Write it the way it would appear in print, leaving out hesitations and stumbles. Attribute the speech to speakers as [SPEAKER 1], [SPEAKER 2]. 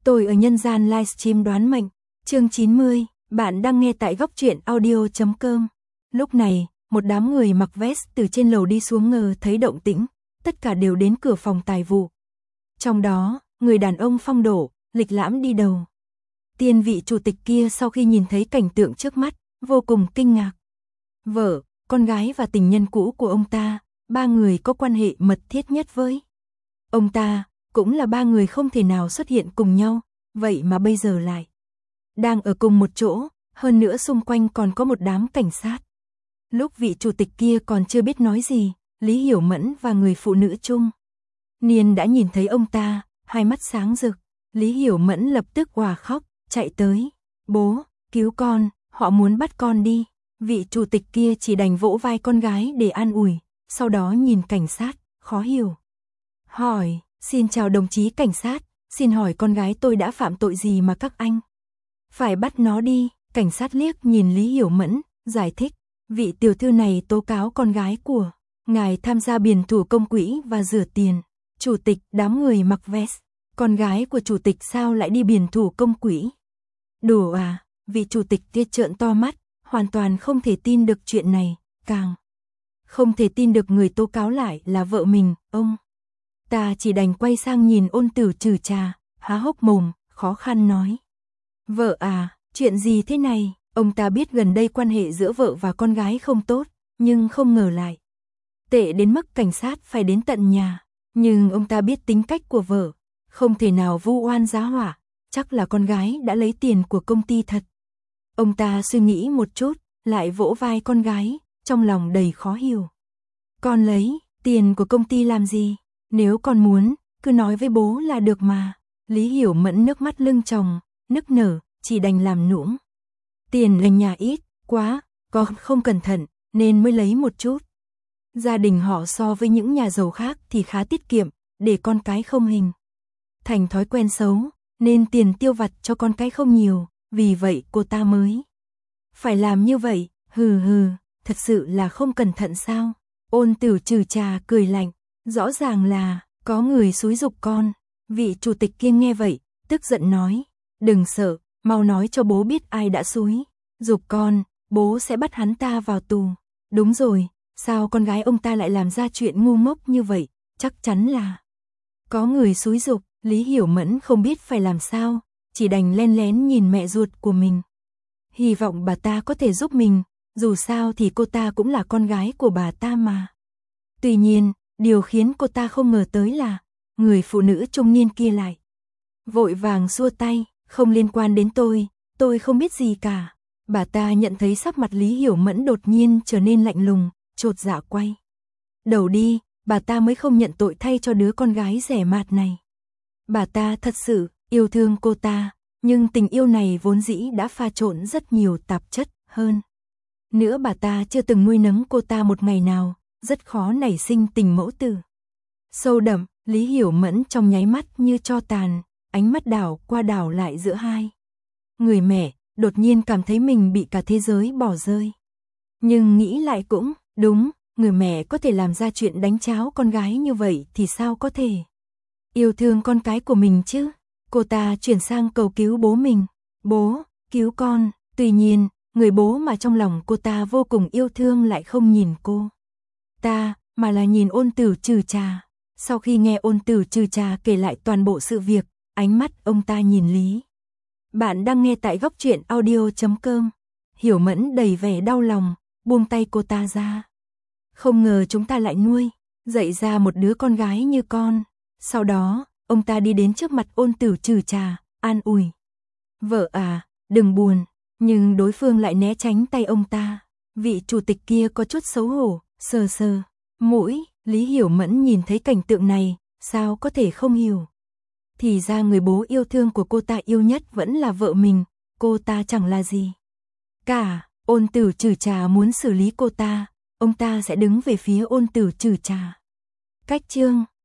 [SPEAKER 1] Tôi ở nhân gian livestream đoán mệnh, chương 90, bạn đang nghe tại góc truyện audio.com. Lúc này, một đám người mặc vest từ trên lầu đi xuống ngờ thấy động tĩnh, tất cả đều đến cửa phòng tài vụ. Trong đó, người đàn ông phong độ, lịch lãm đi đầu. Tiên vị chủ tịch kia sau khi nhìn thấy cảnh tượng trước mắt, vô cùng kinh ngạc. Vợ, con gái và tình nhân cũ của ông ta, ba người có quan hệ mật thiết nhất với ông ta, cũng là ba người không thể nào xuất hiện cùng nhau, vậy mà bây giờ lại đang ở cùng một chỗ, hơn nữa xung quanh còn có một đám cảnh sát. Lúc vị chủ tịch kia còn chưa biết nói gì, Lý Hiểu Mẫn và người phụ nữ trung niên đã nhìn thấy ông ta, hai mắt sáng rực. Lý Hiểu Mẫn lập tức òa khóc, chạy tới. Bố, cứu con, họ muốn bắt con đi. Vị chủ tịch kia chỉ đành vỗ vai con gái để an ủi, sau đó nhìn cảnh sát, khó hiểu. Hỏi, xin chào đồng chí cảnh sát, xin hỏi con gái tôi đã phạm tội gì mà các anh phải bắt nó đi? Cảnh sát liếc nhìn Lý Hiểu Mẫn, giải thích, vị tiểu thư này tố cáo con gái của ngài tham gia biển thủ công quỹ và rửa tiền. Chủ tịch, đám người mặc vest, con gái của chủ tịch sao lại đi biển thủ công quỹ? Đùa à? Vị chủ tịch kia trợn to mắt, hoàn toàn không thể tin được chuyện này, càng không thể tin được người tố cáo lại là vợ mình. Ông ta chỉ đành quay sang nhìn Ôn Tử Trừ Trà, há hốc mồm, khó khăn nói. Vợ à, chuyện gì thế này? Ông ta biết gần đây quan hệ giữa vợ và con gái không tốt, nhưng không ngờ lại tệ đến mức cảnh sát phải đến tận nhà. Nhưng ông ta biết tính cách của vợ, không thể nào vu oan giá họa, chắc là con gái đã lấy tiền của công ty thật. Ông ta suy nghĩ một chút, lại vỗ vai con gái, trong lòng đầy khó hiểu. Con lấy tiền của công ty làm gì? Nếu con muốn, cứ nói với bố là được mà. Lý Hiểu Mẫn nước mắt lưng tròng, nức nở, chỉ đành làm nũng. Tiền ở nhà ít quá, con không cẩn thận, nên mới lấy một chút. Gia đình họ so với những nhà giàu khác thì khá tiết kiệm, để con cái không hình thành thói quen xấu, nên tiền tiêu vặt cho con cái không nhiều, vì vậy cô ta mới phải làm như vậy. Hừ hừ, thật sự là không cẩn thận sao? Ôn Tử Trừ Trà cười lạnh, rõ ràng là có người xúi giục con. Vị chủ tịch kia nghe vậy, tức giận nói, đừng sợ, mau nói cho bố biết ai đã xúi giục con, bố sẽ bắt hắn ta vào tù. Đúng rồi, sao con gái ông ta lại làm ra chuyện ngu ngốc như vậy? Chắc chắn là có người xúi giục. Lý Hiểu Mẫn không biết phải làm sao, chỉ đành len lén nhìn mẹ ruột của mình. Hy vọng bà ta có thể giúp mình, dù sao thì cô ta cũng là con gái của bà ta mà. Tuy nhiên, điều khiến cô ta không ngờ tới là người phụ nữ trung niên kia lại vội vàng xua tay, không liên quan đến tôi không biết gì cả. Bà ta nhận thấy sắc mặt Lý Hiểu Mẫn đột nhiên trở nên lạnh lùng, chột dạ quay đầu đi, bà ta mới không nhận tội thay cho đứa con gái rẻ mạt này. Bà ta thật sự yêu thương cô ta, nhưng tình yêu này vốn dĩ đã pha trộn rất nhiều tạp chất hơn. Nữa bà ta chưa từng nuôi nấng cô ta một ngày nào, rất khó nảy sinh tình mẫu tử sâu đậm. Lý Hiểu Mẫn trong nháy mắt như tro tàn, ánh mắt đảo qua đảo lại giữa hai người mẹ, đột nhiên cảm thấy mình bị cả thế giới bỏ rơi. Nhưng nghĩ lại cũng đúng, người mẹ có thể làm ra chuyện đánh cháo con gái như vậy thì sao có thể yêu thương con cái của mình chứ? Cô ta chuyển sang cầu cứu bố mình. Bố, cứu con. Tuy nhiên, người bố mà trong lòng cô ta vô cùng yêu thương lại không nhìn cô ta, mà là nhìn Ôn Tử Trừ Trà. Sau khi nghe Ôn Tử Trừ Trà kể lại toàn bộ sự việc, ánh mắt ông ta nhìn Lý. Bạn đang nghe tại góc truyện audio.com. Hiểu Mẫn đầy vẻ đau lòng, buông tay cô ta ra. Không ngờ chúng ta lại nuôi dạy ra một đứa con gái như con. Sau đó, ông ta đi đến trước mặt Ôn Tử Trừ Trà, an ủi. Vợ à, đừng buồn, nhưng đối phương lại né tránh tay ông ta. Vị chủ tịch kia có chút xấu hổ, sờ sờ mũi. Lý Hiểu Mẫn nhìn thấy cảnh tượng này, sao có thể không hiểu. Thì ra người bố yêu thương của cô ta yêu nhất vẫn là vợ mình, cô ta chẳng là gì cả. Ôn Tử Trừ Trà muốn xử lý cô ta, ông ta sẽ đứng về phía Ôn Tử Trừ Trà. Cách chương